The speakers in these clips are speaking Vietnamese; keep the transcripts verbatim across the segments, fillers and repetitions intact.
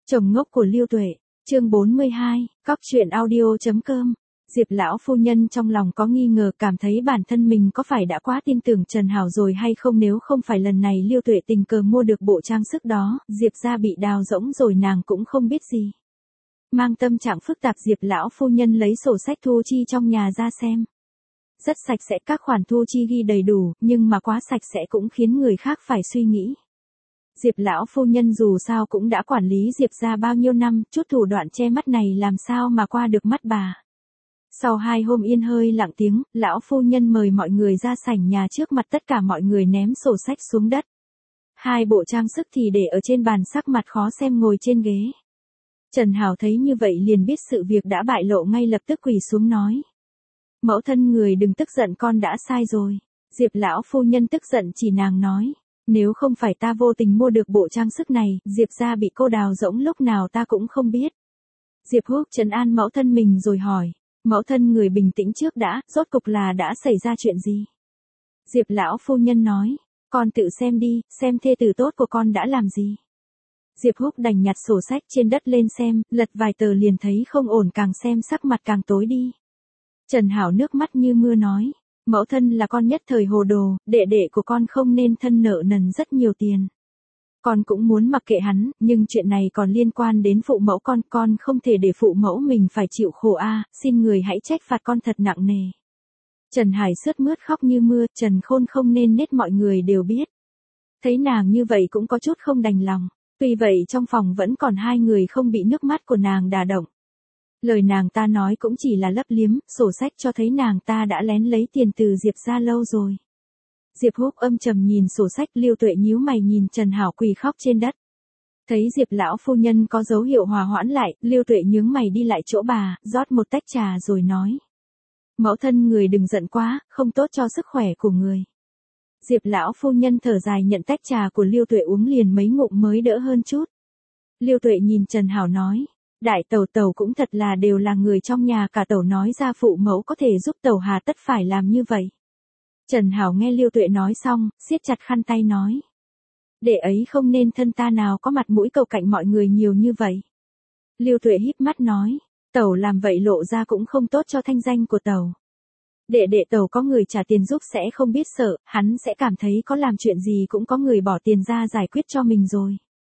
Chồng ngốc của Lưu Tuệ, chương bốn mươi hai, cóc truyện audio.com. Diệp lão phu nhân trong lòng có nghi ngờ, cảm thấy bản thân mình có phải đã quá tin tưởng Trần Hảo rồi hay không, nếu không phải lần này Lưu Tuệ tình cờ mua được bộ trang sức đó, Diệp gia bị đào rỗng rồi nàng cũng không biết gì. Mang tâm trạng phức tạp, Diệp lão phu nhân lấy sổ sách thu chi trong nhà ra xem. Rất sạch sẽ, các khoản thu chi ghi đầy đủ, nhưng mà quá sạch sẽ cũng khiến người khác phải suy nghĩ. Diệp lão phu nhân dù sao cũng đã quản lý Diệp gia bao nhiêu năm, chút thủ đoạn che mắt này làm sao mà qua được mắt bà. Sau hai hôm yên hơi lặng tiếng, lão phu nhân mời mọi người ra sảnh nhà, trước mặt tất cả mọi người ném sổ sách xuống đất. Hai bộ trang sức thì để ở trên bàn, sắc mặt khó xem ngồi trên ghế. Trần Hảo thấy như vậy liền biết sự việc đã bại lộ, ngay lập tức quỳ xuống nói: Mẫu thân người đừng tức giận, con đã sai rồi. Diệp lão phu nhân tức giận chỉ nàng nói: Nếu không phải ta vô tình mua được bộ trang sức này, Diệp gia bị cô đào rỗng lúc nào ta cũng không biết. Diệp Húc trấn an mẫu thân mình rồi hỏi: Mẫu thân người bình tĩnh trước đã, rốt cục là đã xảy ra chuyện gì? Diệp lão phu nhân nói: Con tự xem đi, xem thê tử tốt của con đã làm gì. Diệp Húc đành nhặt sổ sách trên đất lên xem, lật vài tờ liền thấy không ổn, càng xem sắc mặt càng tối đi. Trần Hảo nước mắt như mưa nói: Mẫu thân là con nhất thời hồ đồ, đệ đệ của con không nên thân nợ nần rất nhiều tiền. Con cũng muốn mặc kệ hắn, nhưng chuyện này còn liên quan đến phụ mẫu con, con không thể để phụ mẫu mình phải chịu khổ a, xin người hãy trách phạt con thật nặng nề. Trần Hải sướt mướt khóc như mưa, Trần Khôn không nên nết mọi người đều biết. Thấy nàng như vậy cũng có chút không đành lòng, tuy vậy trong phòng vẫn còn hai người không bị nước mắt của nàng đả động. Lời nàng ta nói cũng chỉ là lấp liếm, sổ sách cho thấy nàng ta đã lén lấy tiền từ Diệp gia lâu rồi. Diệp Húc âm trầm nhìn sổ sách, Lưu Tuệ nhíu mày nhìn Trần Hảo quỳ khóc trên đất. Thấy Diệp lão phu nhân có dấu hiệu hòa hoãn lại, Lưu Tuệ nhướng mày đi lại chỗ bà, rót một tách trà rồi nói: Mẫu thân người đừng giận quá, không tốt cho sức khỏe của người. Diệp lão phu nhân thở dài nhận tách trà của Lưu Tuệ uống liền mấy ngụm mới đỡ hơn chút. Lưu Tuệ nhìn Trần Hảo nói: Đại tẩu tẩu cũng thật là đều là người trong nhà cả, tẩu nói ra phụ mẫu có thể giúp tẩu hà tất phải làm như vậy. Trần Hảo nghe Lưu Tuệ nói xong, siết chặt khăn tay nói: Để ấy không nên thân ta nào có mặt mũi cầu cạnh mọi người nhiều như vậy. Lưu Tuệ híp mắt nói: Tẩu làm vậy lộ ra cũng không tốt cho thanh danh của tẩu. Đệ đệ tẩu có người trả tiền giúp sẽ không biết sợ, hắn sẽ cảm thấy có làm chuyện gì cũng có người bỏ tiền ra giải quyết cho mình rồi.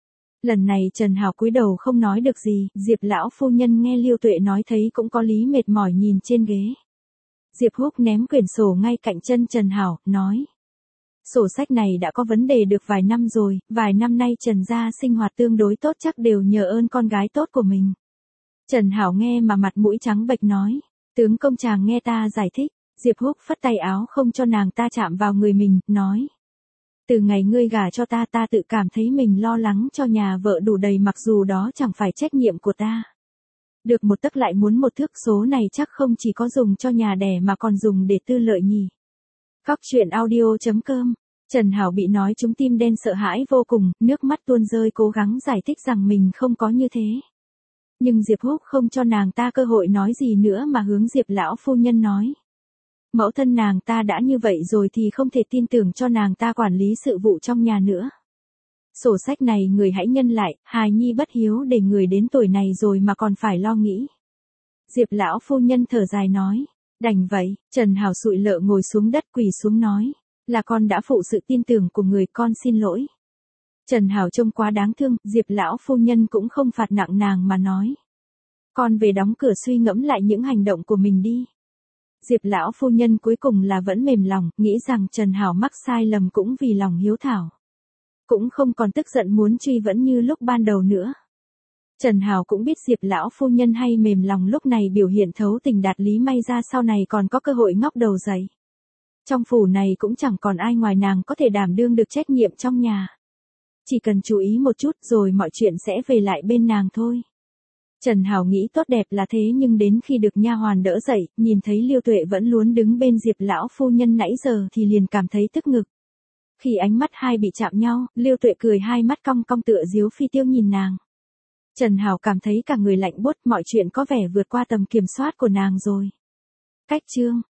Lần này Trần Hảo cúi đầu không nói được gì, Diệp lão phu nhân nghe Lưu Tuệ nói thấy cũng có lý, mệt mỏi nhìn trên ghế. Diệp Húc ném quyển sổ ngay cạnh chân Trần Hảo, nói: Sổ sách này đã có vấn đề được vài năm rồi, vài năm nay Trần gia sinh hoạt tương đối tốt, chắc đều nhờ ơn con gái tốt của mình. Trần Hảo nghe mà mặt mũi trắng bệch nói: Tướng công chàng nghe ta giải thích. Diệp Húc phất tay áo không cho nàng ta chạm vào người mình, nói: Từ ngày ngươi gả cho ta, ta tự cảm thấy mình lo lắng cho nhà vợ đủ đầy, mặc dù đó chẳng phải trách nhiệm của ta. Được một tấc lại muốn một thước, số này chắc không chỉ có dùng cho nhà đẻ mà còn dùng để tư lợi nhỉ. Cóc truyện audio.com. Trần Hảo bị nói trúng tim đen, sợ hãi vô cùng, nước mắt tuôn rơi, cố gắng giải thích rằng mình không có như thế. Nhưng Diệp Húc không cho nàng ta cơ hội nói gì nữa mà hướng Diệp lão phu nhân nói: Mẫu thân nàng ta đã như vậy rồi thì không thể tin tưởng cho nàng ta quản lý sự vụ trong nhà nữa. Sổ sách này người hãy nhân lại, hài nhi bất hiếu để người đến tuổi này rồi mà còn phải lo nghĩ. Diệp lão phu nhân thở dài nói: Đành vậy. Trần Hảo sụi lợ ngồi xuống đất, quỳ xuống nói: Là con đã phụ sự tin tưởng của người, con xin lỗi. Trần Hảo trông quá đáng thương, Diệp lão phu nhân cũng không phạt nặng nàng mà nói: Con về đóng cửa suy ngẫm lại những hành động của mình đi. Diệp lão phu nhân cuối cùng là vẫn mềm lòng, nghĩ rằng Trần Hảo mắc sai lầm cũng vì lòng hiếu thảo. Cũng không còn tức giận muốn truy vấn như lúc ban đầu nữa. Trần Hảo cũng biết Diệp lão phu nhân hay mềm lòng lúc này biểu hiện thấu tình đạt lý, may ra sau này còn có cơ hội ngóc đầu dậy. Trong phủ này cũng chẳng còn ai ngoài nàng có thể đảm đương được trách nhiệm trong nhà. Chỉ cần chú ý một chút rồi mọi chuyện sẽ về lại bên nàng thôi. Trần Hảo nghĩ tốt đẹp là thế, nhưng đến khi được nha hoàn đỡ dậy, nhìn thấy Lưu Tuệ vẫn luôn đứng bên Diệp lão phu nhân nãy giờ thì liền cảm thấy tức ngực. Khi ánh mắt hai bị chạm nhau, Lưu Tuệ cười hai mắt cong cong tựa diếu phi tiêu nhìn nàng. Trần Hảo cảm thấy cả người lạnh buốt, mọi chuyện có vẻ vượt qua tầm kiểm soát của nàng rồi. Cách chương